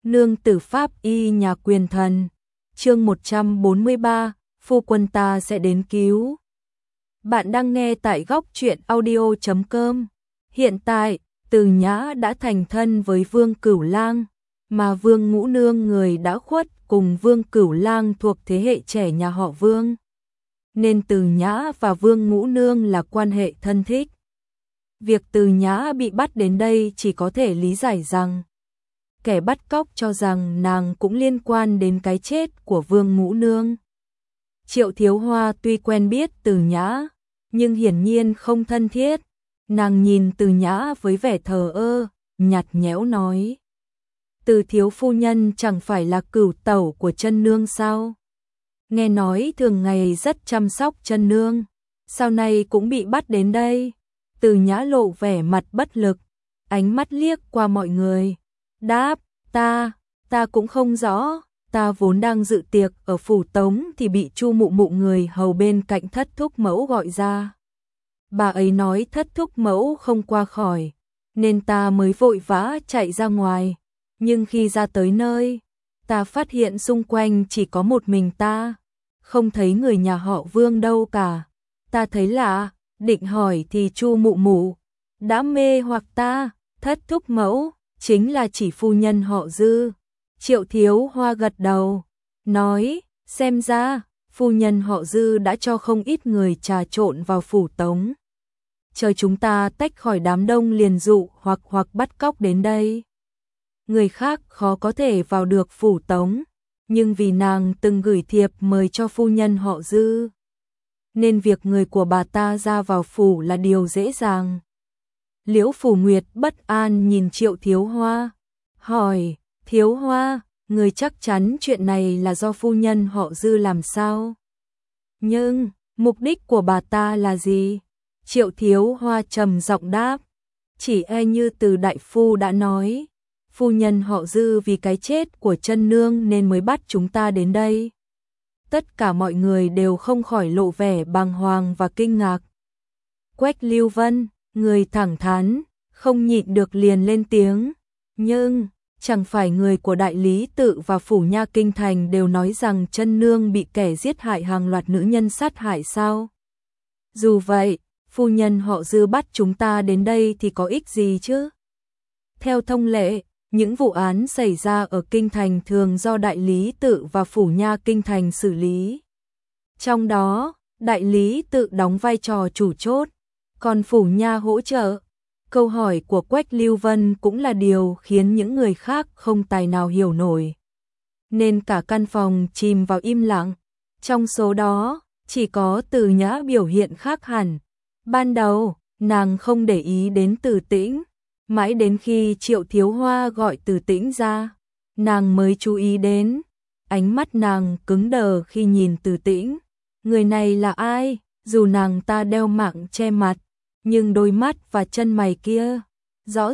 Nương tử pháp y nhà quyền thần. Chương 143, phu quân ta sẽ đến cứu. Bạn đang nghe tại góc truyện audio.com. Hiện tại, Từ Nhã đã thành thân với Vương Cửu Lang, mà Vương Ngũ Nương người đã khuất cùng Vương Cửu Lang thuộc thế hệ trẻ nhà họ Vương. Nên Từ Nhã và Vương Ngũ Nương là quan hệ thân thích. Việc Từ Nhã bị bắt đến đây chỉ có thể lý giải rằng kẻ bắt cóc cho rằng nàng cũng liên quan đến cái chết của Vương Ngũ Nương. Triệu Thiếu Hoa tuy quen biết Từ Nhã, nhưng hiển nhiên không thân thiết. Nàng nhìn Từ Nhã với vẻ thờ ơ, nhạt nhẽo nói: Từ thiếu phu nhân chẳng phải là cửu tẩu của chân nương sao? Nghe nói thường ngày rất chăm sóc chân nương, sau này cũng bị bắt đến đây. Từ Nhã lộ vẻ mặt bất lực, ánh mắt liếc qua mọi người, đáp: Ta cũng không rõ, ta vốn đang dự tiệc ở phủ Tống thì bị Chu mụ mụ người hầu bên cạnh Thất thúc mẫu gọi ra. Bà ấy nói Thất thúc mẫu không qua khỏi, nên ta mới vội vã chạy ra ngoài. Nhưng khi ra tới nơi, ta phát hiện xung quanh chỉ có một mình ta, không thấy người nhà họ Vương đâu cả. Ta thấy lạ, định hỏi thì Chu mụ mụ đã mê hoặc ta. Thất thúc mẫu chính là chỉ phu nhân họ Dư. Triệu Thiếu Hoa gật đầu, nói: xem ra phu nhân họ Dư đã cho không ít người trà trộn vào phủ Tống, chờ chúng ta tách khỏi đám đông liền dụ hoặc bắt cóc đến đây. Người khác khó có thể vào được phủ Tống, nhưng vì nàng từng gửi thiệp mời cho phu nhân họ Dư, nên việc người của bà ta ra vào phủ là điều dễ dàng. Liễu Phủ Nguyệt bất an nhìn Triệu Thiếu Hoa, hỏi: Thiếu Hoa, người chắc chắn chuyện này là do phu nhân họ Dư làm sao? Nhưng mục đích của bà ta là gì? Triệu Thiếu Hoa trầm giọng đáp: chỉ e như Từ đại phu đã nói, phu nhân họ Dư vì cái chết của chân nương nên mới bắt chúng ta đến đây. Tất cả mọi người đều không khỏi lộ vẻ bàng hoàng và kinh ngạc. Quách Lưu Vân, người thẳng thắn, không nhịn được liền lên tiếng: nhưng chẳng phải người của Đại Lý Tự và Phủ Nha Kinh Thành đều nói rằng chân nương bị kẻ giết hại hàng loạt nữ nhân sát hại sao? Dù vậy, phu nhân họ Dư bắt chúng ta đến đây thì có ích gì chứ? Theo thông lệ, những vụ án xảy ra ở Kinh Thành thường do Đại Lý Tự và Phủ Nha Kinh Thành xử lý. Trong đó, Đại Lý Tự đóng vai trò chủ chốt, còn Phủ Nha hỗ trợ. Câu hỏi của Quách Lưu Vân cũng là điều khiến những người khác không tài nào hiểu nổi. Nên cả căn phòng chìm vào im lặng. Trong số đó, chỉ có Từ Nhã biểu hiện khác hẳn. Ban đầu, nàng không để ý đến Từ Tĩnh, mãi đến khi Triệu Thiếu Hoa gọi Từ Tĩnh ra, nàng mới chú ý đến. Ánh mắt nàng cứng đờ khi nhìn Từ Tĩnh. Người này là ai? Dù nàng ta đeo mạng che mặt, nhưng đôi mắt và chân mày kia, rõ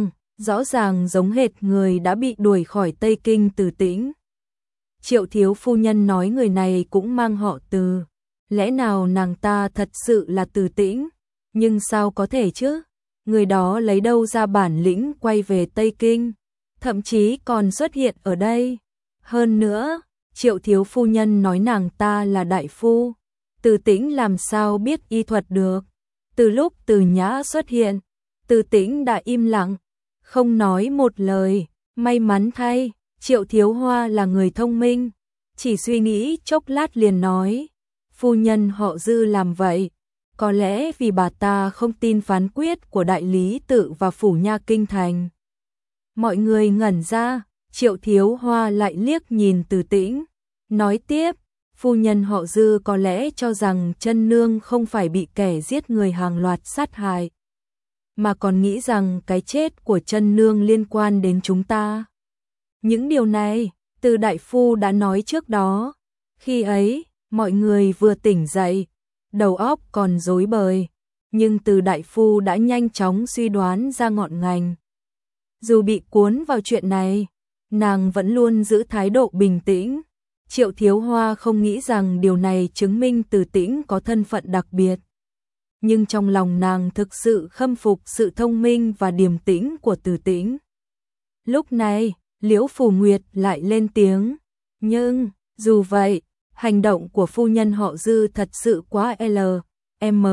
ràng giống hệt người đã bị đuổi khỏi Tây Kinh Từ Tĩnh. Triệu thiếu phu nhân nói người này cũng mang họ Từ, lẽ nào nàng ta thật sự là Từ Tĩnh? Nhưng sao có thể chứ? Người đó lấy đâu ra bản lĩnh quay về Tây Kinh, thậm chí còn xuất hiện ở đây. Hơn nữa, Triệu thiếu phu nhân nói nàng ta là đại phu, Từ Tĩnh làm sao biết y thuật được? Từ lúc Từ Nhã xuất hiện, Từ Tĩnh đã im lặng, không nói một lời. May mắn thay, Triệu Thiếu Hoa là người thông minh, chỉ suy nghĩ chốc lát liền nói: phu nhân họ Dư làm vậy, có lẽ vì bà ta không tin phán quyết của Đại Lý Tự và Phủ Nha Kinh Thành. Mọi người ngẩn ra, Triệu Thiếu Hoa lại liếc nhìn Từ Tĩnh, nói tiếp: phu nhân họ Dư có lẽ cho rằng chân nương không phải bị kẻ giết người hàng loạt sát hại, mà còn nghĩ rằng cái chết của chân nương liên quan đến chúng ta. Những điều này, Từ đại phu đã nói trước đó. Khi ấy, mọi người vừa tỉnh dậy, đầu óc còn rối bời, nhưng Từ đại phu đã nhanh chóng suy đoán ra ngọn ngành. Dù bị cuốn vào chuyện này, nàng vẫn luôn giữ thái độ bình tĩnh. Triệu Thiếu Hoa không nghĩ rằng điều này chứng minh Từ Tĩnh có thân phận đặc biệt. Nhưng trong lòng nàng thực sự khâm phục sự thông minh và điềm tĩnh của Từ Tĩnh. Lúc này, Liễu Phù Nguyệt lại lên tiếng, nhưng, dù vậy, hành động của phu nhân họ Dư thật sự quá M.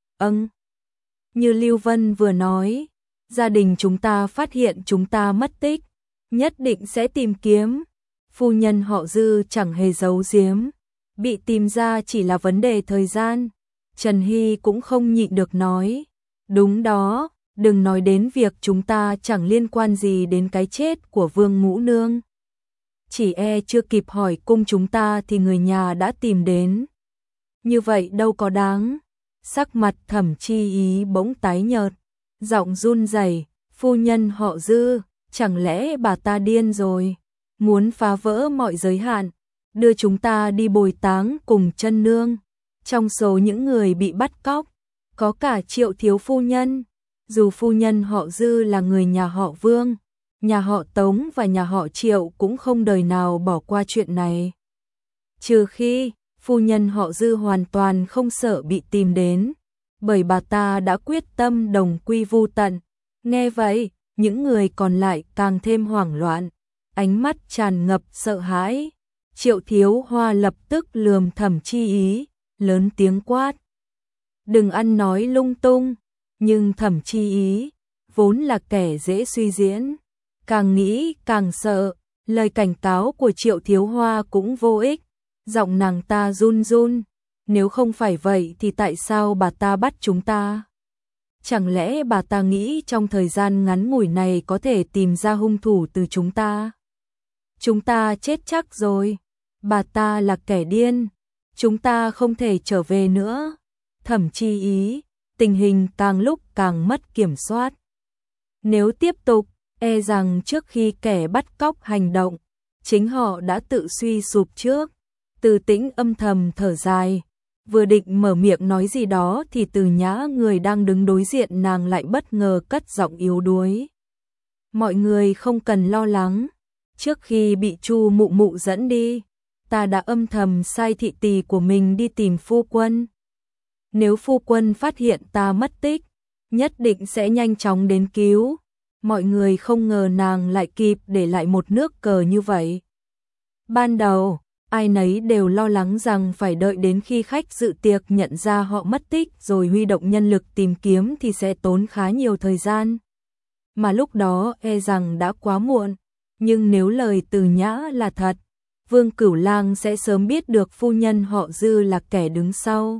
Như Lưu Vân vừa nói, gia đình chúng ta phát hiện chúng ta mất tích, nhất định sẽ tìm kiếm. Phu nhân họ Dư chẳng hề giấu giếm, bị tìm ra chỉ là vấn đề thời gian. Trần Hy cũng không nhịn được nói, đúng đó, đừng nói đến việc chúng ta chẳng liên quan gì đến cái chết của Vương Ngũ Nương. Chỉ chưa kịp hỏi cung chúng ta thì người nhà đã tìm đến. Như vậy đâu có đáng. Sắc mặt Thẩm Chi Ý bỗng tái nhợt, giọng run rẩy, phu nhân họ Dư, chẳng lẽ bà ta điên rồi, muốn phá vỡ mọi giới hạn, đưa chúng ta đi bồi táng cùng chân nương. Trong số những người bị bắt cóc, có cả Triệu thiếu phu nhân. Dù phu nhân họ Dư là người nhà họ Vương, nhà họ Tống và nhà họ Triệu cũng không đời nào bỏ qua chuyện này. Trừ khi phu nhân họ Dư hoàn toàn không sợ bị tìm đến, bởi bà ta đã quyết tâm đồng quy vu tận. Nghe vậy, những người còn lại càng thêm hoảng loạn, ánh mắt tràn ngập sợ hãi. Triệu Thiếu Hoa lập tức lườm Thẩm Chi Ý, lớn tiếng quát, đừng ăn nói lung tung. Nhưng Thẩm Chi Ý vốn là kẻ dễ suy diễn, càng nghĩ càng sợ, lời cảnh cáo của Triệu Thiếu Hoa cũng vô ích. Giọng nàng ta run run, nếu không phải vậy thì tại sao bà ta bắt chúng ta? Chẳng lẽ bà ta nghĩ trong thời gian ngắn ngủi này có thể tìm ra hung thủ từ chúng ta? Chúng ta chết chắc rồi, bà ta là kẻ điên, chúng ta không thể trở về nữa. Thẩm Chi Ý, tình hình càng lúc càng mất kiểm soát. Nếu tiếp tục, rằng trước khi kẻ bắt cóc hành động, chính họ đã tự suy sụp trước. Từ Tĩnh âm thầm thở dài, vừa định mở miệng nói gì đó thì Từ Nhã, người đang đứng đối diện nàng, lại bất ngờ cất giọng yếu đuối. Mọi người không cần lo lắng, trước khi bị Chu mụ mụ dẫn đi, ta đã âm thầm sai thị tỳ của mình đi tìm phu quân. Nếu phu quân phát hiện ta mất tích, nhất định sẽ nhanh chóng đến cứu. Mọi người không ngờ nàng lại kịp để lại một nước cờ như vậy. Ban đầu, ai nấy đều lo lắng rằng phải đợi đến khi khách dự tiệc nhận ra họ mất tích rồi huy động nhân lực tìm kiếm thì sẽ tốn khá nhiều thời gian. Mà lúc đó rằng đã quá muộn. Nhưng nếu lời Từ Nhã là thật, Vương Cửu Lang sẽ sớm biết được phu nhân họ Dư là kẻ đứng sau.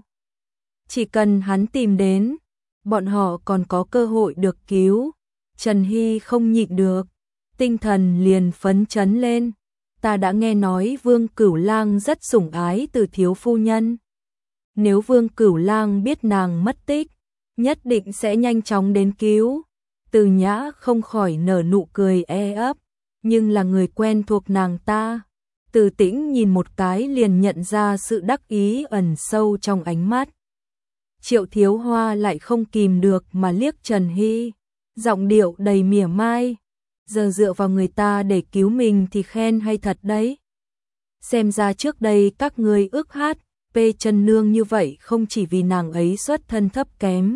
Chỉ cần hắn tìm đến, bọn họ còn có cơ hội được cứu. Trần Hy không nhịn được, tinh thần liền phấn chấn lên. Ta đã nghe nói Vương Cửu Lang rất sủng ái Từ thiếu phu nhân. Nếu Vương Cửu Lang biết nàng mất tích, nhất định sẽ nhanh chóng đến cứu. Từ Nhã không khỏi nở nụ cười ấp, nhưng là người quen thuộc nàng ta. Từ Tĩnh nhìn một cái liền nhận ra sự đắc ý ẩn sâu trong ánh mắt. Triệu Thiếu Hoa lại không kìm được mà liếc Trần Hy, giọng điệu đầy mỉa mai. Giờ dựa vào người ta để cứu mình thì khen hay thật đấy. Xem ra trước đây các ngươi ước hát chân nương như vậy không chỉ vì nàng ấy xuất thân thấp kém,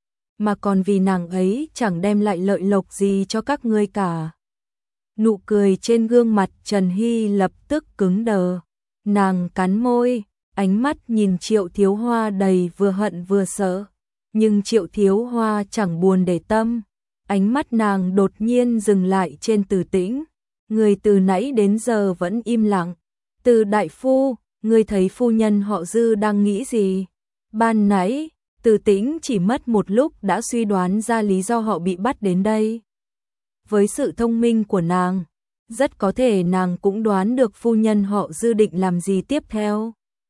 mà còn vì nàng ấy chẳng đem lại lợi lộc gì cho các ngươi cả. Nụ cười trên gương mặt Trần Hy lập tức cứng đờ. Nàng cắn môi, ánh mắt nhìn Triệu Thiếu Hoa đầy vừa hận vừa sợ. Nhưng Triệu Thiếu Hoa chẳng buồn để tâm. Ánh mắt nàng đột nhiên dừng lại trên Từ Tĩnh. Người từ nãy đến giờ vẫn im lặng. Từ đại phu, người thấy phu nhân họ Dư đang nghĩ gì? Ban nãy, Từ Tĩnh chỉ mất một lúc đã suy đoán ra lý do họ bị bắt đến đây. Với sự thông minh của nàng, rất có thể nàng cũng đoán được phu nhân họ Dư định làm gì tiếp theo.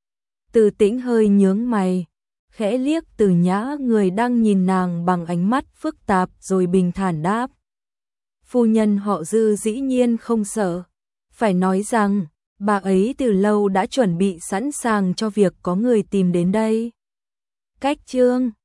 Từ Tĩnh hơi nhướng mày, khẽ liếc Từ Nhã, người đang nhìn nàng bằng ánh mắt phức tạp, rồi bình thản đáp. Phu nhân họ Dư dĩ nhiên không sợ. Phải nói rằng, bà ấy từ lâu đã chuẩn bị sẵn sàng cho việc có người tìm đến đây. Cách chương